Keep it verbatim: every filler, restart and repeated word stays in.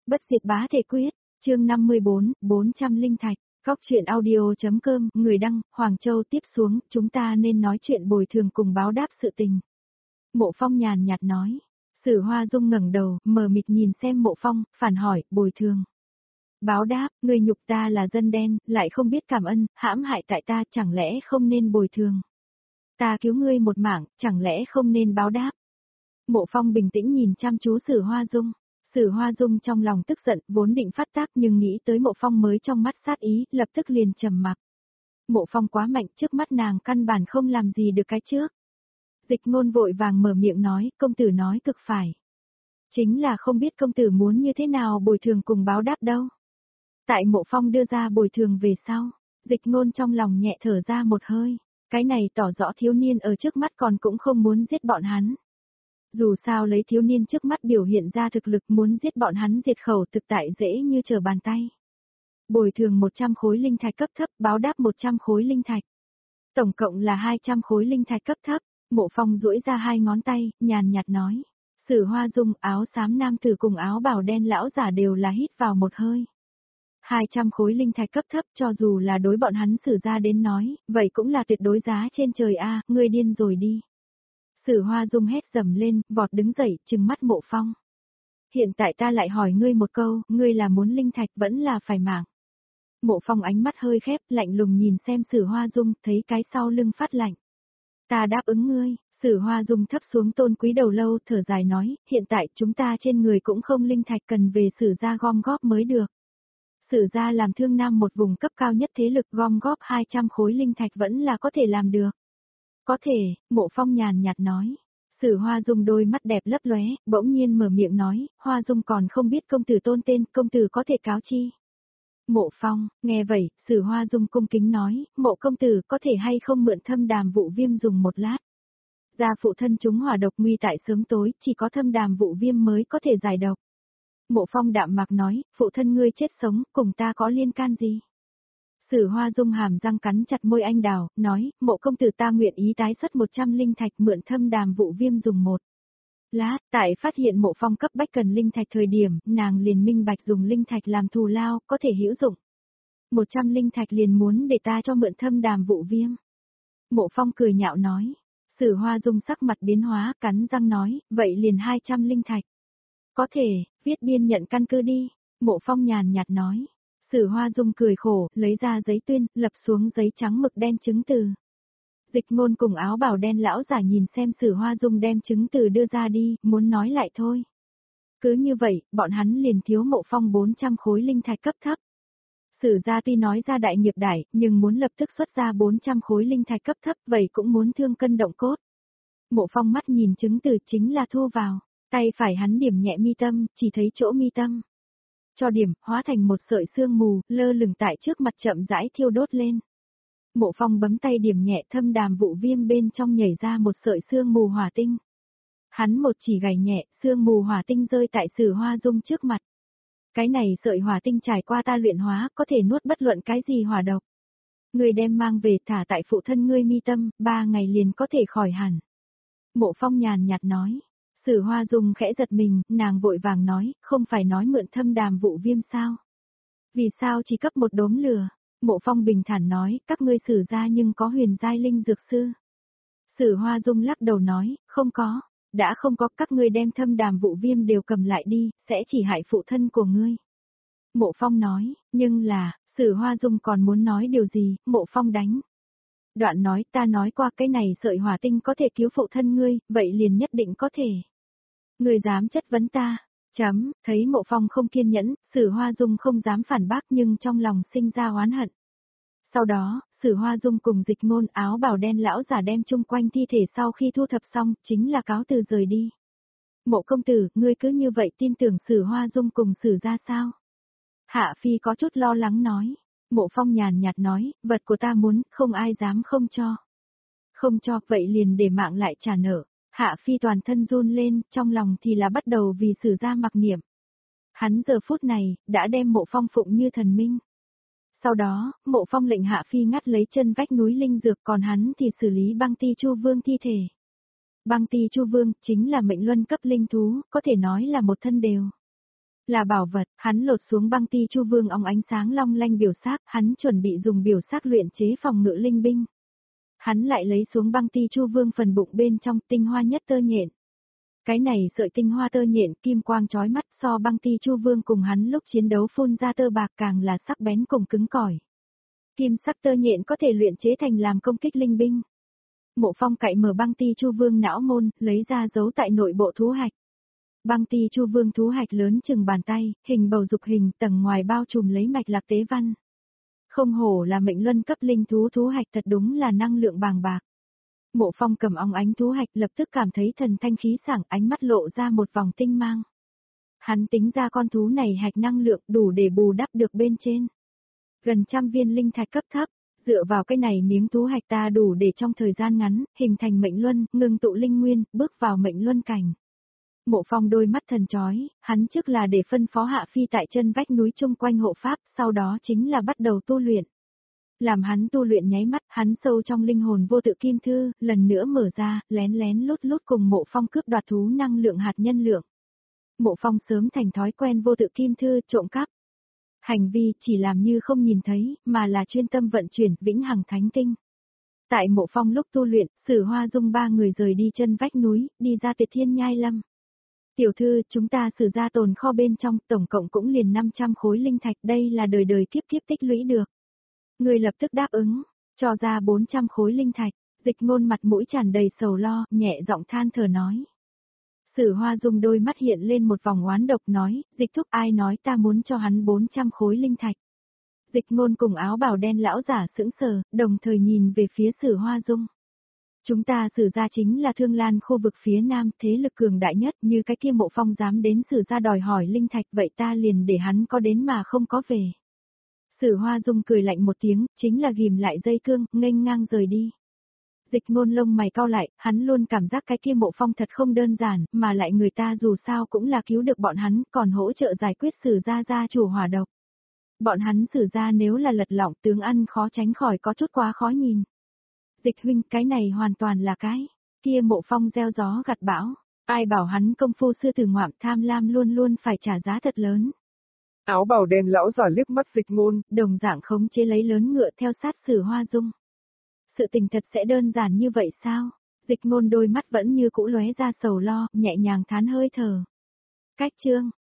Bất diệt bá thể quyết, chương năm mươi bốn, bốn trăm linh thạch, góc chuyện audio.com, người đăng, Hoàng Châu tiếp xuống, chúng ta nên nói chuyện bồi thường cùng báo đáp sự tình. Mộ Phong nhàn nhạt nói, Sử Hoa Dung ngẩng đầu, mờ mịt nhìn xem Mộ Phong, phản hỏi, bồi thường. Báo đáp, người nhục ta là dân đen, lại không biết cảm ơn, hãm hại tại ta, chẳng lẽ không nên bồi thường. Ta cứu ngươi một mạng, chẳng lẽ không nên báo đáp. Mộ Phong bình tĩnh nhìn chăm chú Sử Hoa Dung. Sử Hoa Dung trong lòng tức giận, vốn định phát tác nhưng nghĩ tới Mộ Phong mới trong mắt sát ý, lập tức liền trầm mặc. Mộ Phong quá mạnh, trước mắt nàng căn bản không làm gì được cái trước. Dịch Ngôn vội vàng mở miệng nói, công tử nói cực phải. Chính là không biết công tử muốn như thế nào bồi thường cùng báo đáp đâu. Tại Mộ Phong đưa ra bồi thường về sau, Dịch Ngôn trong lòng nhẹ thở ra một hơi, cái này tỏ rõ thiếu niên ở trước mắt còn cũng không muốn giết bọn hắn. Dù sao lấy thiếu niên trước mắt biểu hiện ra thực lực muốn giết bọn hắn diệt khẩu thực tại dễ như trở bàn tay. Bồi thường một trăm khối linh thạch cấp thấp, báo đáp một trăm khối linh thạch. Tổng cộng là hai trăm khối linh thạch cấp thấp. Mộ Phong duỗi ra hai ngón tay, nhàn nhạt nói. Sử Hoa Dung, áo xám nam tử cùng áo bào đen lão giả đều là hít vào một hơi. hai trăm khối linh thạch cấp thấp cho dù là đối bọn hắn Sử ra đến nói, vậy cũng là tuyệt đối giá trên trời a, à, ngươi điên rồi đi. Sử Hoa Dung hét dầm lên, vọt đứng dậy, trừng mắt Mộ Phong. Hiện tại ta lại hỏi ngươi một câu, ngươi là muốn linh thạch vẫn là phải mạng. Mộ Phong ánh mắt hơi khép, lạnh lùng nhìn xem Sử Hoa Dung, thấy cái sau lưng phát lạnh. Ta đáp ứng ngươi, Sử Hoa Dung thấp xuống tôn quý đầu lâu, thở dài nói, hiện tại chúng ta trên người cũng không linh thạch cần về Sử gia gom góp mới được. Sử gia làm Thương Nam một vùng cấp cao nhất thế lực gom góp hai trăm khối linh thạch vẫn là có thể làm được. Có thể, Mộ Phong nhàn nhạt nói. Sử Hoa Dung đôi mắt đẹp lấp lóe, bỗng nhiên mở miệng nói, Hoa Dung còn không biết công tử tôn tên, công tử có thể cáo chi. Mộ Phong, nghe vậy, Sử Hoa Dung cung kính nói, Mộ công tử có thể hay không mượn thâm đàm vụ viêm dùng một lát. Gia phụ thân chúng hỏa độc nguy tại sớm tối, chỉ có thâm đàm vụ viêm mới có thể giải độc. Mộ Phong đạm mạc nói, phụ thân ngươi chết sống, cùng ta có liên can gì? Sử Hoa Dung hàm răng cắn chặt môi anh đào, nói, Mộ công tử ta nguyện ý tái xuất một trăm linh thạch mượn thâm đàm vụ viêm dùng một lát. Tại phát hiện Mộ Phong cấp bách cần linh thạch thời điểm, nàng liền minh bạch dùng linh thạch làm thù lao, có thể hữu dụng. một trăm linh thạch liền muốn để ta cho mượn thâm đàm vụ viêm. Mộ Phong cười nhạo nói. Sử Hoa Dung sắc mặt biến hóa, cắn răng nói, vậy liền hai trăm linh thạch. Có thể, viết biên nhận căn cứ đi. Mộ Phong nhàn nhạt nói. Sử Hoa Dung cười khổ, lấy ra giấy tuyên, lập xuống giấy trắng mực đen chứng từ. Dịch Ngôn cùng áo bào đen lão giả nhìn xem Sử Hoa Dung đem chứng từ đưa ra đi, muốn nói lại thôi. Cứ như vậy, bọn hắn liền thiếu Mộ Phong bốn trăm khối linh thạch cấp thấp. Sử gia tuy nói ra đại nghiệp đại, nhưng muốn lập tức xuất ra bốn trăm khối linh thạch cấp thấp, vậy cũng muốn thương cân động cốt. Mộ Phong mắt nhìn chứng từ chính là thu vào, tay phải hắn điểm nhẹ mi tâm, chỉ thấy chỗ mi tâm. Cho điểm, hóa thành một sợi sương mù, lơ lửng tại trước mặt chậm rãi thiêu đốt lên. Mộ Phong bấm tay điểm nhẹ, thâm đàm vụ viêm bên trong nhảy ra một sợi sương mù hỏa tinh. Hắn một chỉ gảy nhẹ, sương mù hỏa tinh rơi tại Sử Hoa Dung trước mặt. Cái này sợi hỏa tinh trải qua ta luyện hóa, có thể nuốt bất luận cái gì hỏa độc. Ngươi đem mang về thả tại phụ thân ngươi mi tâm, ba ngày liền có thể khỏi hẳn. Mộ Phong nhàn nhạt nói. Sử Hoa Dung khẽ giật mình, nàng vội vàng nói, không phải nói mượn thâm đàm vụ viêm sao? Vì sao chỉ cấp một đốm lửa? Mộ Phong bình thản nói, các ngươi Sử gia nhưng có huyền giai linh dược sư. Sử Hoa Dung lắc đầu nói, không có, đã không có, các ngươi đem thâm đàm vụ viêm đều cầm lại đi, sẽ chỉ hại phụ thân của ngươi. Mộ Phong nói, nhưng là, Sử Hoa Dung còn muốn nói điều gì, Mộ Phong đánh. Đoạn nói, ta nói qua cái này sợi hỏa tinh có thể cứu phụ thân ngươi, vậy liền nhất định có thể. Ngươi dám chất vấn ta, chấm, thấy Mộ Phong không kiên nhẫn, Sử Hoa Dung không dám phản bác nhưng trong lòng sinh ra oán hận. Sau đó, Sử Hoa Dung cùng Dịch Ngôn áo bào đen lão giả đem chung quanh thi thể sau khi thu thập xong, chính là cáo từ rời đi. Mộ công tử, ngươi cứ như vậy tin tưởng Sử Hoa Dung cùng Sử gia sao? Hạ Phi có chút lo lắng nói. Mộ Phong nhàn nhạt nói, vật của ta muốn, không ai dám không cho. Không cho, vậy liền để mạng lại trả nợ. Hạ Phi toàn thân run lên, trong lòng thì là bắt đầu vì Sử gia mặc niệm. Hắn giờ phút này, đã đem Mộ Phong phụng như thần minh. Sau đó, Mộ Phong lệnh Hạ Phi ngắt lấy chân vách núi linh dược, còn hắn thì xử lý Băng Ti Chu Vương thi thể. Băng Ti Chu Vương chính là mệnh luân cấp linh thú, có thể nói là một thân đều. Là bảo vật, hắn lột xuống băng ti chu vương óng ánh sáng long lanh biểu xác, hắn chuẩn bị dùng biểu xác luyện chế phòng ngự linh binh. Hắn lại lấy xuống băng ti chu vương phần bụng bên trong tinh hoa nhất tơ nhện. Cái này sợi tinh hoa tơ nhện kim quang chói mắt so băng ti chu vương cùng hắn lúc chiến đấu phun ra tơ bạc càng là sắc bén cùng cứng cỏi. Kim sắc tơ nhện có thể luyện chế thành làm công kích linh binh. Mộ Phong cạy mở băng ti chu vương não môn, lấy ra giấu tại nội bộ thú hạch. Băng ti chu vương thú hạch lớn chừng bàn tay, hình bầu dục hình, tầng ngoài bao trùm lấy mạch lạc tế văn. Không hổ là mệnh luân cấp linh thú thú hạch, thật đúng là năng lượng bàng bạc. Mộ Phong cầm óng ánh thú hạch lập tức cảm thấy thần thanh khí sảng, ánh mắt lộ ra một vòng tinh mang. Hắn tính ra con thú này hạch năng lượng đủ để bù đắp được bên trên. Gần trăm viên linh thạch cấp thấp, dựa vào cái này miếng thú hạch ta đủ để trong thời gian ngắn, hình thành mệnh luân, ngừng tụ linh nguyên, bước vào mệnh luân cảnh. Mộ Phong đôi mắt thần chói, hắn trước là để phân phó Hạ Phi tại chân vách núi chung quanh hộ pháp, sau đó chính là bắt đầu tu luyện. Làm hắn tu luyện nháy mắt, hắn sâu trong linh hồn vô tự kim thư, lần nữa mở ra, lén lén lút lút cùng Mộ Phong cướp đoạt thú năng lượng hạt nhân lượng. Mộ Phong sớm thành thói quen vô tự kim thư trộm cắp. Hành vi chỉ làm như không nhìn thấy, mà là chuyên tâm vận chuyển vĩnh hằng thánh kinh. Tại Mộ Phong lúc tu luyện, Sử Hoa Dung ba người rời đi chân vách núi, đi ra Tuyệt Thiên Nhai Lâm. Tiểu thư, chúng ta sử ra tồn kho bên trong, tổng cộng cũng liền năm trăm khối linh thạch, đây là đời đời kiếp kiếp tích lũy được. Người lập tức đáp ứng, cho ra bốn trăm khối linh thạch, Dịch Ngôn mặt mũi tràn đầy sầu lo, nhẹ giọng than thở nói. Sử Hoa Dung đôi mắt hiện lên một vòng oán độc nói, Dịch thúc ai nói ta muốn cho hắn bốn trăm khối linh thạch. Dịch Ngôn cùng áo bào đen lão giả sững sờ, đồng thời nhìn về phía Sử Hoa Dung. Chúng ta Sử ra chính là Thương Lan khu vực phía nam, thế lực cường đại nhất, như cái kia Mộ Phong dám đến Sử ra đòi hỏi linh thạch, vậy ta liền để hắn có đến mà không có về. Sử Hoa Dung cười lạnh một tiếng, chính là ghim lại dây cương, nghênh ngang rời đi. Dịch Ngôn lông mày cau lại, hắn luôn cảm giác cái kia Mộ Phong thật không đơn giản, mà lại người ta dù sao cũng là cứu được bọn hắn, còn hỗ trợ giải quyết Sử gia gia chủ hỏa độc. Bọn hắn Sử gia nếu là lật lọng tướng ăn khó tránh khỏi có chút quá khó nhìn. Dịch huynh, cái này hoàn toàn là cái kia Mộ Phong gieo gió gặt bão, ai bảo hắn công phu sư tử ngoạm tham lam luôn luôn phải trả giá thật lớn. Áo bào đen lão giả liếc mắt Dịch Ngôn, đồng dạng khống chế lấy lớn ngựa theo sát Sử Hoa Dung. Sự tình thật sẽ đơn giản như vậy sao? Dịch Ngôn đôi mắt vẫn như cũ lóe ra sầu lo, nhẹ nhàng thán hơi thở. Cách chương